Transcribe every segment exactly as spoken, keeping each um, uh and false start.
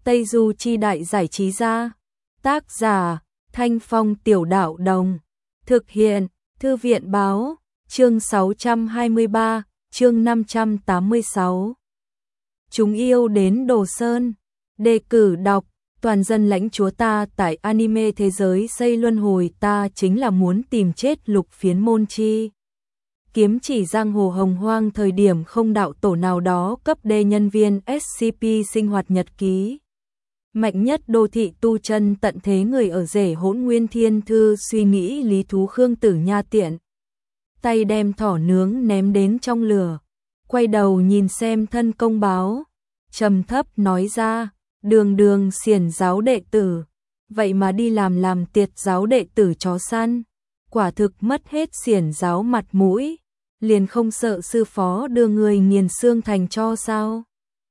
Tây Du Chi Đại Giải Trí Gia. Tác giả Thanh Phong Tiểu Đạo Đồng. Thực hiện Thư viện Báo. Chương sáu trăm hai mươi ba, chương năm trăm tám mươi sáu. Chúng yêu đến Đồ Sơn. Đề cử đọc. Toàn dân lãnh chúa ta tại anime thế giới xây luân hồi, ta chính là muốn tìm chết Lục Phiến Môn Chi. Kiếm chỉ giang hồ hồng hoang thời điểm không đạo tổ nào đó cấp D nhân viên ét xê pê sinh hoạt nhật ký. Mạnh nhất đô thị tu chân tận thế người ở rể Hỗn Nguyên Thiên Thư suy nghĩ lý thú Khương Tử Nha tiện. Tay đem thỏ nướng ném đến trong lửa. Quay đầu nhìn xem thân công báo. Trầm thấp nói ra, đường đường xiển giáo đệ tử. Vậy mà đi làm làm tiệt giáo đệ tử chó săn. Quả thực mất hết xiển giáo mặt mũi. Liền không sợ sư phó đưa người nghiền xương thành cho sao?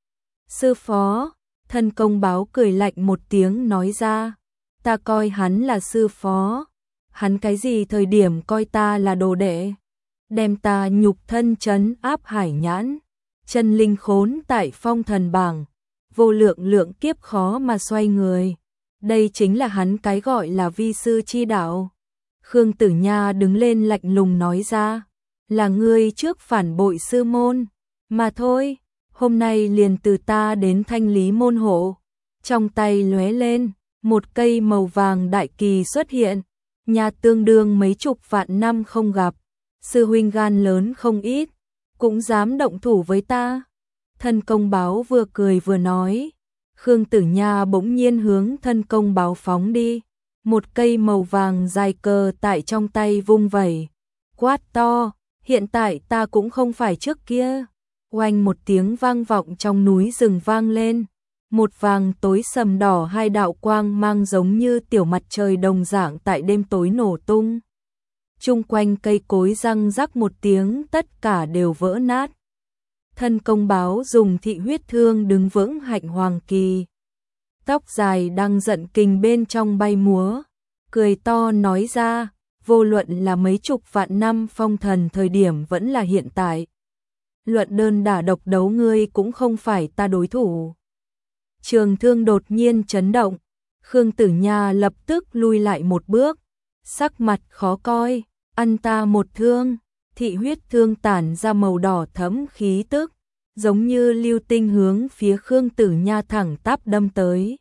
Sư phó, thân công báo cười lạnh một tiếng nói ra, ta coi hắn là sư phó. Hắn cái gì thời điểm coi ta là đồ đệ? Đem ta nhục thân trấn áp hải nhãn, chân linh khốn tại phong thần bảng, vô lượng lượng kiếp khó mà xoay người. Đây chính là hắn cái gọi là vi sư chi đạo. Khương Tử Nha đứng lên lạnh lùng nói ra, là ngươi trước phản bội sư môn, mà thôi, hôm nay liền từ ta đến thanh lý môn hộ. Trong tay lóe lên, một cây màu vàng đại kỳ xuất hiện, nhà tương đương mấy chục vạn năm không gặp, sư huynh gan lớn không ít, cũng dám động thủ với ta. Thân công báo vừa cười vừa nói, Khương Tử Nha bỗng nhiên hướng thân công báo phóng đi, một cây màu vàng dài cờ tại trong tay vung vẩy, quát to, hiện tại ta cũng không phải trước kia. Oanh một tiếng vang vọng trong núi rừng vang lên, một vàng tối sầm đỏ hai đạo quang mang giống như tiểu mặt trời đồng dạng tại đêm tối nổ tung. Chung quanh cây cối răng rắc một tiếng, tất cả đều vỡ nát. Thân công báo dùng thị huyết thương đứng vững hạnh hoàng kỳ. Tóc dài đang giận kinh bên trong bay múa, cười to nói ra, vô luận là mấy chục vạn năm phong thần thời điểm vẫn là hiện tại. Luận đơn đả độc đấu ngươi cũng không phải ta đối thủ. Trường thương đột nhiên chấn động, Khương Tử Nha lập tức lui lại một bước, sắc mặt khó coi, ăn ta một thương. Thị huyết thương tản ra màu đỏ thẫm khí tức, giống như lưu tinh hướng phía Khương Tử Nha thẳng tắp đâm tới.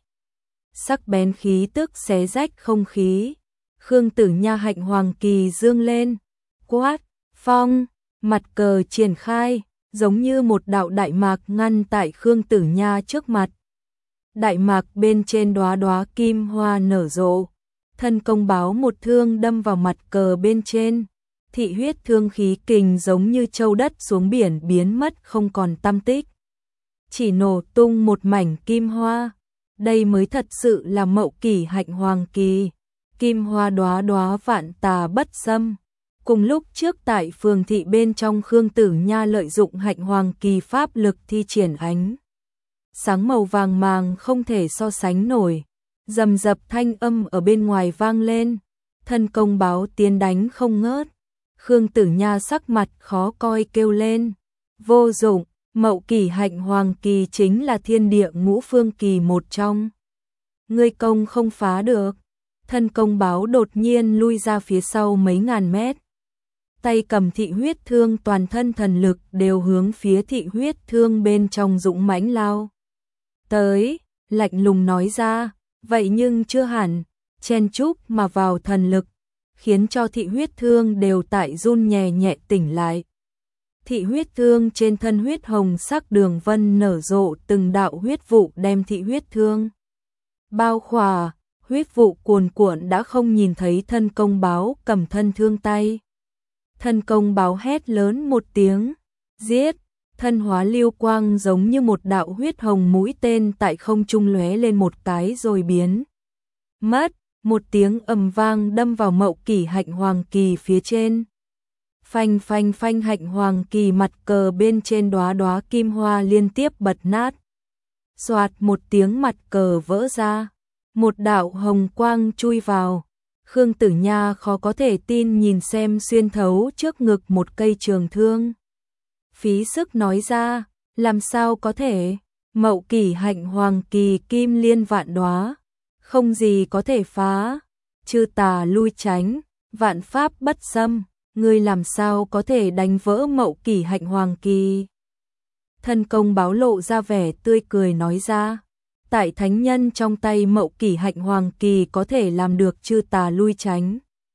Sắc bén khí tức xé rách không khí, Khương Tử Nha hạnh hoàng kỳ dương lên, quát, phong, mặt cờ triển khai, giống như một đạo đại mạc ngăn tại Khương Tử Nha trước mặt. Đại mạc bên trên đóa đóa kim hoa nở rộ, thân công báo một thương đâm vào mặt cờ bên trên. Thị huyết thương khí kình giống như châu đất xuống biển biến mất không còn tăm tích. Chỉ nổ tung một mảnh kim hoa. Đây mới thật sự là mậu kỷ hạnh hoàng kỳ. Kim hoa đóa đóa vạn tà bất xâm. Cùng lúc trước tại phường thị bên trong, Khương Tử Nha lợi dụng hạnh hoàng kỳ pháp lực thi triển ánh sáng màu vàng màng không thể so sánh nổi. Rầm rập thanh âm ở bên ngoài vang lên. Thân công báo tiến đánh không ngớt. Khương Tử Nha sắc mặt khó coi kêu lên, vô dụng, mậu kỷ hạnh hoàng kỳ chính là thiên địa ngũ phương kỳ một trong. Ngươi công không phá được. Thân công báo đột nhiên lui ra phía sau mấy ngàn mét. Tay cầm thị huyết thương, toàn thân thần lực đều hướng phía thị huyết thương bên trong dũng mãnh lao tới, lạnh lùng nói ra, vậy nhưng chưa hẳn, chen chúc mà vào thần lực, khiến cho thị huyết thương đều tại run nhẹ nhẹ tỉnh lại. Thị huyết thương trên thân huyết hồng sắc đường vân nở rộ, từng đạo huyết vụ đem thị huyết thương bao khỏa, huyết vụ cuồn cuộn đã không nhìn thấy thân công báo cầm thân thương tay. Thân công báo hét lớn một tiếng, giết, thân hóa lưu quang giống như một đạo huyết hồng mũi tên tại không trung lóe lên một cái rồi biến mất. Một tiếng ầm vang đâm vào mậu kỷ hạnh hoàng kỳ phía trên. Phanh phanh phanh, hạnh hoàng kỳ mặt cờ bên trên đóa đóa kim hoa liên tiếp bật nát. Xoạt một tiếng, mặt cờ vỡ ra, một đạo hồng quang chui vào. Khương Tử Nha khó có thể tin nhìn xem xuyên thấu trước ngực một cây trường thương. Phí sức nói ra, làm sao có thể? Mậu Kỷ Hạnh Hoàng Kỳ Kim Liên vạn đóa, không gì có thể phá, chư tà lui tránh, vạn pháp bất xâm, ngươi làm sao có thể đánh vỡ Mậu Kỷ Hạnh Hoàng Kỳ? Thân công báo lộ ra vẻ tươi cười nói ra, tại thánh nhân trong tay Mậu Kỷ Hạnh Hoàng Kỳ có thể làm được chư tà lui tránh,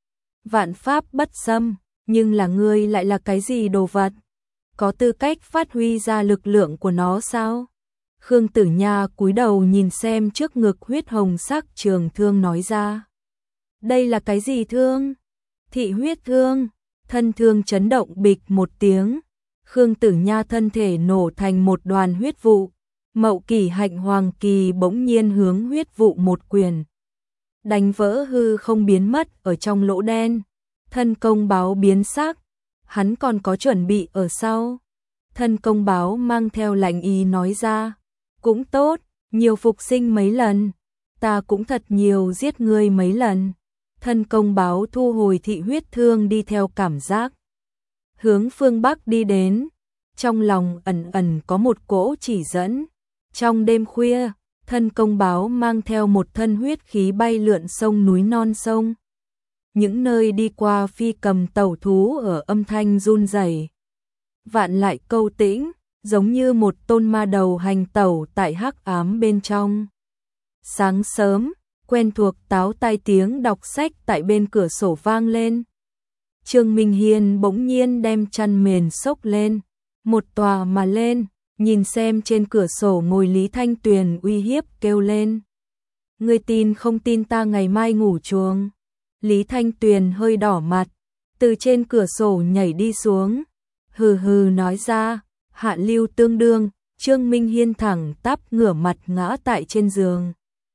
vạn pháp bất xâm, nhưng là ngươi lại là cái gì đồ vật? Có tư cách phát huy ra lực lượng của nó sao? Khương Tử Nha cúi đầu nhìn xem trước ngực huyết hồng sắc trường thương nói ra. Đây là cái gì thương? Thị huyết thương. Thân thương chấn động bịch một tiếng. Khương Tử Nha thân thể nổ thành một đoàn huyết vụ. Mậu Kỷ Hạnh Hoàng Kỳ bỗng nhiên hướng huyết vụ một quyền. Đánh vỡ hư không biến mất ở trong lỗ đen. Thân công báo biến sắc. Hắn còn có chuẩn bị ở sau. Thân công báo mang theo lạnh ý nói ra. Cũng tốt, nhiều phục sinh mấy lần. Ta cũng thật nhiều giết ngươi mấy lần. Thân công báo thu hồi thị huyết thương đi theo cảm giác. Hướng phương Bắc đi đến. Trong lòng ẩn ẩn có một cỗ chỉ dẫn. Trong đêm khuya, thân công báo mang theo một thân huyết khí bay lượn sông núi non sông. Những nơi đi qua phi cầm tẩu thú ở âm thanh run rẩy. Vạn lại câu tĩnh, giống như một tôn ma đầu hành tẩu tại hắc ám bên trong. Sáng sớm, quen thuộc táo tai tiếng đọc sách tại bên cửa sổ vang lên. Trương Minh Hiên bỗng nhiên đem chăn mền xốc lên, một tòa mà lên, nhìn xem trên cửa sổ ngồi Lý Thanh Tuyền uy hiếp kêu lên. Ngươi tin không tin ta ngày mai ngủ chuồng? Lý Thanh Tuyền hơi đỏ mặt, từ trên cửa sổ nhảy đi xuống, hừ hừ nói ra, hạ lưu tương đương. Trương Minh Hiên thẳng tắp ngửa mặt ngã tại trên giường.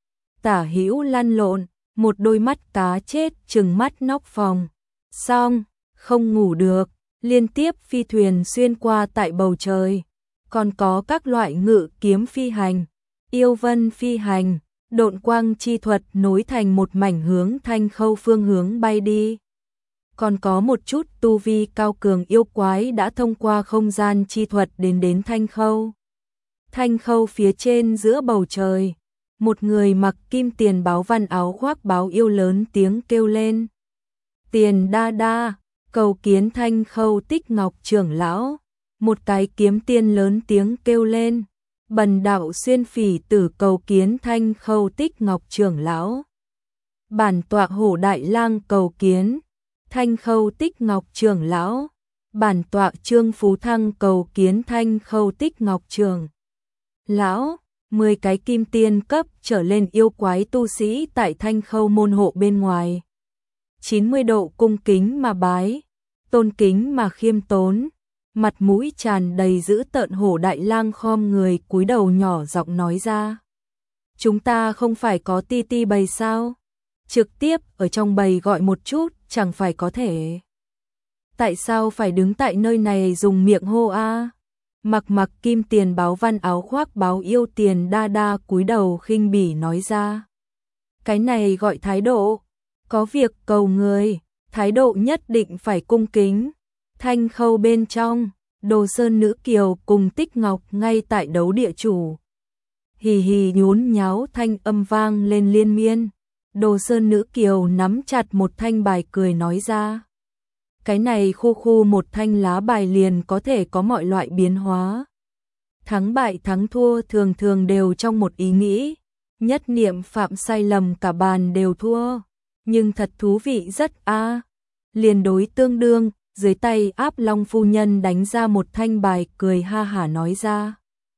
Tả hữu lăn lộn, một đôi mắt cá chết trừng mắt nóc phòng. Xong, không ngủ được, liên tiếp phi thuyền xuyên qua tại bầu trời. Còn có các loại ngự kiếm phi hành, yêu vân phi hành, độn quang chi thuật nối thành một mảnh hướng Thanh Khâu phương hướng bay đi. Còn có một chút tu vi cao cường yêu quái đã thông qua không gian chi thuật đến đến Thanh Khâu. Thanh Khâu phía trên giữa bầu trời, một người mặc kim tiền báo văn áo khoác báo yêu lớn tiếng kêu lên. Tiền đa đa, cầu kiến Thanh Khâu Tích Ngọc trưởng lão. Một cái kiếm tiên lớn tiếng kêu lên. Bần đạo xuyên phỉ tử cầu kiến Thanh Khâu Tích Ngọc trưởng lão. Bản tọa Hổ Đại Lang cầu kiến Thanh Khâu Tích Ngọc trưởng lão. Bản tọa Trương Phú Thăng cầu kiến Thanh Khâu Tích Ngọc trưởng lão. Mười cái kim tiên cấp trở lên yêu quái tu sĩ tại Thanh Khâu môn hộ bên ngoài. chín mươi độ cung kính mà bái, tôn kính mà khiêm tốn, mặt mũi tràn đầy dữ tợn. Hổ Đại Lang khom người cúi đầu nhỏ giọng nói ra. Chúng ta không phải có ti ti bầy sao? Trực tiếp ở trong bầy gọi một chút chẳng phải có thể. Tại sao phải đứng tại nơi này dùng miệng hô a? Mặc mặc kim tiền báo văn áo khoác báo yêu tiền đa đa cúi đầu khinh bỉ nói ra. Cái này gọi thái độ, có việc cầu người, thái độ nhất định phải cung kính. Thanh Khâu bên trong, Đồ Sơn nữ kiều cùng Tích Ngọc ngay tại đấu địa chủ. Hì hì nhún nháo thanh âm vang lên liên miên. Đồ Sơn nữ kiều nắm chặt một thanh bài cười nói ra. Cái này khu khu một thanh lá bài liền có thể có mọi loại biến hóa. Thắng bại thắng thua thường thường đều trong một ý nghĩ. Nhất niệm phạm sai lầm cả bàn đều thua. Nhưng thật thú vị rất a. À. Liền đối tương đương, dưới tay Áp Long phu nhân đánh ra một thanh bài cười ha hả nói ra.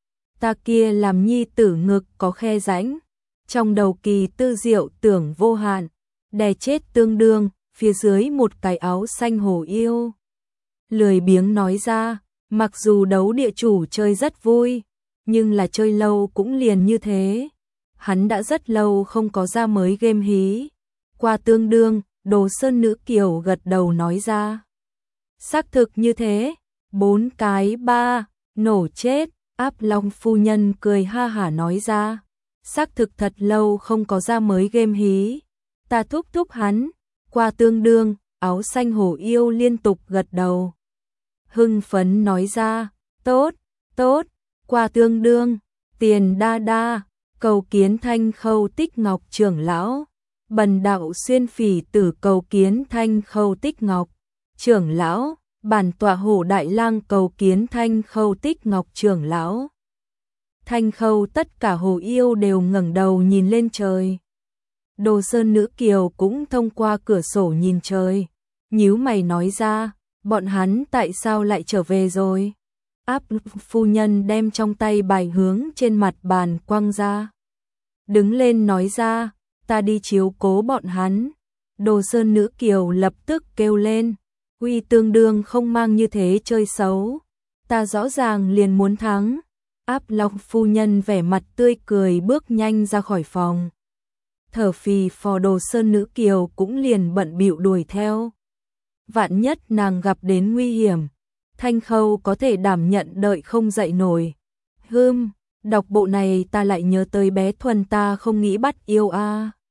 Ta kia làm nhi tử ngực có khe rãnh. Trong đầu kỳ tư diệu tưởng vô hạn, đè chết tương đương. Phía dưới một cái áo xanh hổ yêu. Lười biếng nói ra, mặc dù đấu địa chủ chơi rất vui, nhưng là chơi lâu cũng liền như thế. Hắn đã rất lâu không có ra mới game hí. Qua tương đương, Đồ Sơn nữ kiều gật đầu nói ra. Xác thực như thế, bốn cái ba, nổ chết. Áp Long phu nhân cười ha hả nói ra. Xác thực thật lâu không có ra mới game hí. Ta thúc thúc hắn. Qua tương đương, áo xanh hổ yêu liên tục gật đầu. Hưng phấn nói ra, tốt, tốt, qua tương đương, Tiền đa đa, cầu kiến Thanh Khâu Tích Ngọc trưởng lão. Bần đạo Xuyên Phỉ Tử cầu kiến Thanh Khâu Tích Ngọc trưởng lão. Bản tọa Hổ Đại Lang cầu kiến Thanh Khâu Tích Ngọc trưởng lão. Thanh Khâu tất cả hồ yêu đều ngẩng đầu nhìn lên trời. Đồ Sơn nữ kiều cũng thông qua cửa sổ nhìn trời, nhíu mày nói ra, bọn hắn tại sao lại trở về rồi? Áp phu nhân đem trong tay bài hướng trên mặt bàn quăng ra. Đứng lên nói ra, ta đi chiếu cố bọn hắn. Đồ Sơn nữ kiều lập tức kêu lên, Huy tương đương không mang như thế chơi xấu. Ta rõ ràng liền muốn thắng. Áp Long phu nhân vẻ mặt tươi cười bước nhanh ra khỏi phòng. Thở phì phò Đồ Sơn nữ kiều cũng liền bận bịu đuổi theo. Vạn nhất nàng gặp đến nguy hiểm, Thanh Khâu có thể đảm nhận đợi không dậy nổi. Hưm, đọc bộ này ta lại nhớ tới bé Thuần ta không nghĩ bắt yêu a. À.